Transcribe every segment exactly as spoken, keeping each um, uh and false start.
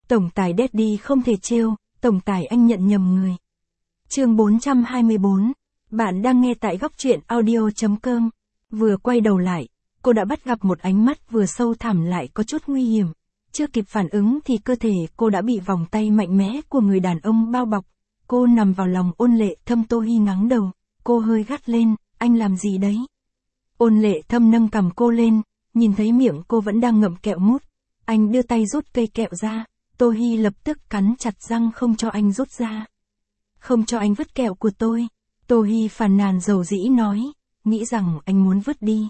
Tổng tài Daddy không thể trêu, tổng tài anh nhận nhầm người. Chương bốn trăm hai mươi bốn. Bạn đang nghe tại góc truyện audio.com. Vừa quay đầu lại, cô đã bắt gặp một ánh mắt vừa sâu thẳm lại có chút nguy hiểm. Chưa kịp phản ứng thì cơ thể cô đã bị vòng tay mạnh mẽ của người đàn ông bao bọc. Cô nằm vào lòng Ôn Lệ Thâm. Tô Hi ngắng đầu, cô hơi gắt lên, anh làm gì đấy? Ôn Lệ Thâm nâng cằm cô lên, nhìn thấy miệng cô vẫn đang ngậm kẹo mút. Anh đưa tay rút cây kẹo ra, Tô Hi lập tức cắn chặt răng không cho anh rút ra. Không cho anh vứt kẹo của tôi. Tô Hi phàn nàn dầu dĩ nói, nghĩ rằng anh muốn vứt đi.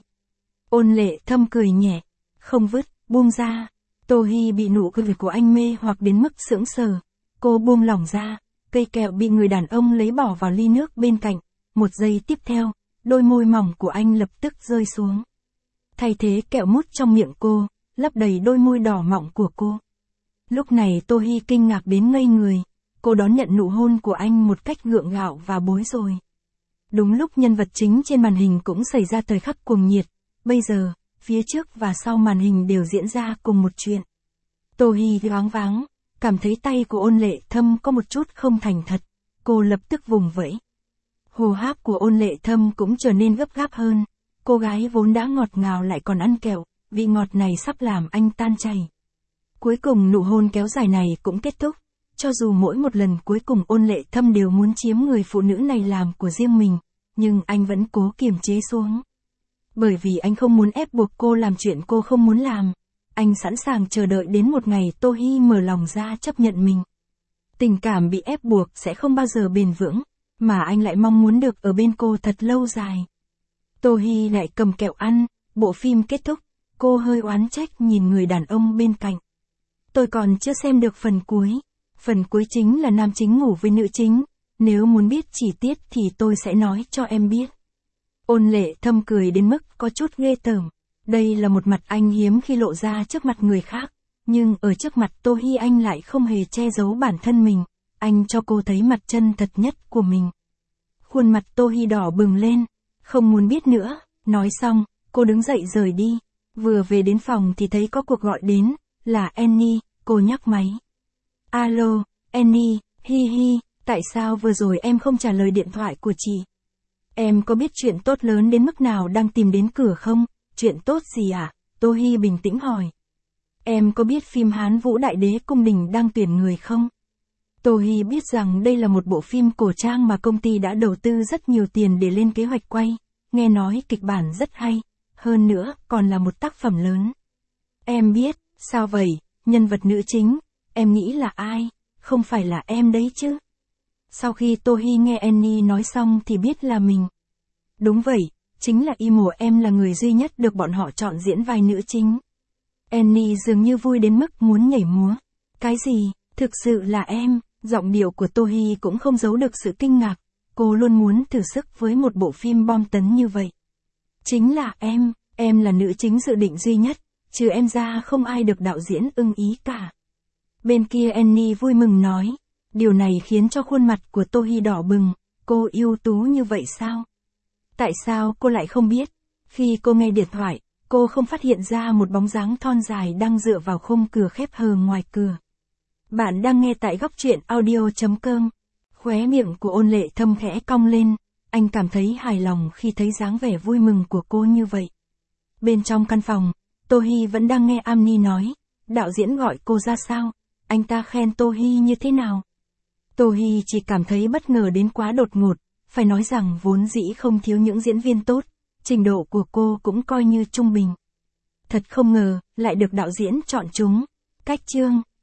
Ôn Lệ Thâm cười nhẹ, không vứt, buông ra. Tô Hi bị nụ cười của anh mê hoặc đến mức sững sờ. Cô buông lỏng ra, cây kẹo bị người đàn ông lấy bỏ vào ly nước bên cạnh. Một giây tiếp theo, đôi môi mỏng của anh lập tức rơi xuống. Thay thế kẹo mút trong miệng cô, lấp đầy đôi môi đỏ mọng của cô. Lúc này Tô Hi kinh ngạc đến ngây người. Cô đón nhận nụ hôn của anh một cách gượng gạo và bối rối. Đúng lúc nhân vật chính trên màn hình cũng xảy ra thời khắc cuồng nhiệt. Bây giờ, phía trước và sau màn hình đều diễn ra cùng một chuyện. Tô Hi choáng váng, cảm thấy tay của Ôn Lệ Thâm có một chút không thành thật. Cô lập tức vùng vẫy. Hô hấp của Ôn Lệ Thâm cũng trở nên gấp gáp hơn. Cô gái vốn đã ngọt ngào lại còn ăn kẹo, vị ngọt này sắp làm anh tan chảy. Cuối cùng nụ hôn kéo dài này cũng kết thúc. Cho dù mỗi một lần cuối cùng Ôn Lệ Thâm đều muốn chiếm người phụ nữ này làm của riêng mình, nhưng anh vẫn cố kiềm chế xuống. Bởi vì anh không muốn ép buộc cô làm chuyện cô không muốn làm. Anh sẵn sàng chờ đợi đến một ngày Tô Hi mở lòng ra chấp nhận mình. Tình cảm bị ép buộc sẽ không bao giờ bền vững, mà anh lại mong muốn được ở bên cô thật lâu dài. Tô Hi lại cầm kẹo ăn, bộ phim kết thúc, cô hơi oán trách nhìn người đàn ông bên cạnh. Tôi còn chưa xem được phần cuối. Phần cuối chính là nam chính ngủ với nữ chính. Nếu muốn biết chi tiết thì tôi sẽ nói cho em biết. Ôn Lệ Thâm cười đến mức có chút ghê tởm. Đây là một mặt anh hiếm khi lộ ra trước mặt người khác. Nhưng ở trước mặt Tô Hi anh lại không hề che giấu bản thân mình. Anh cho cô thấy mặt chân thật nhất của mình. Khuôn mặt Tô Hi đỏ bừng lên. Không muốn biết nữa. Nói xong, cô đứng dậy rời đi. Vừa về đến phòng thì thấy có cuộc gọi đến. Là Annie, cô nhắc máy. Alo, Annie, hi hi, tại sao vừa rồi em không trả lời điện thoại của chị? Em có biết chuyện tốt lớn đến mức nào đang tìm đến cửa không? Chuyện tốt gì à? Tô Hi bình tĩnh hỏi. Em có biết phim Hán Vũ Đại Đế Cung Đình đang tuyển người không? Tô Hi biết rằng đây là một bộ phim cổ trang mà công ty đã đầu tư rất nhiều tiền để lên kế hoạch quay. Nghe nói kịch bản rất hay, hơn nữa còn là một tác phẩm lớn. Em biết, sao vậy? Nhân vật nữ chính, em nghĩ là ai? Không phải là em đấy chứ? Sau khi Tô Hi nghe Annie nói xong thì biết là mình. Đúng vậy, chính là Imo, em là người duy nhất được bọn họ chọn diễn vai nữ chính. Annie dường như vui đến mức muốn nhảy múa. Cái gì? Thực sự là em? Giọng điệu của Tô Hi cũng không giấu được sự kinh ngạc. Cô luôn muốn thử sức với một bộ phim bom tấn như vậy. Chính là em, em là nữ chính dự định duy nhất. Trừ em ra không ai được đạo diễn ưng ý cả. Bên kia Annie vui mừng nói. Điều này khiến cho khuôn mặt của Tô Hi đỏ bừng. Cô ưu tú như vậy sao? Tại sao cô lại không biết? Khi cô nghe điện thoại, cô không phát hiện ra một bóng dáng thon dài đang dựa vào khung cửa khép hờ ngoài cửa. Bạn đang nghe tại góc truyện audio.com. Khóe miệng của Ôn Lệ Thâm khẽ cong lên. Anh cảm thấy hài lòng khi thấy dáng vẻ vui mừng của cô như vậy. Bên trong căn phòng, Tô Hi vẫn đang nghe Annie nói. Đạo diễn gọi cô ra sao? Anh ta khen Tô Hi như thế nào? Tô Hi chỉ cảm thấy bất ngờ đến quá đột ngột. Phải nói rằng vốn dĩ không thiếu những diễn viên tốt. Trình độ của cô cũng coi như trung bình. Thật không ngờ, lại được đạo diễn chọn chúng. Cách chương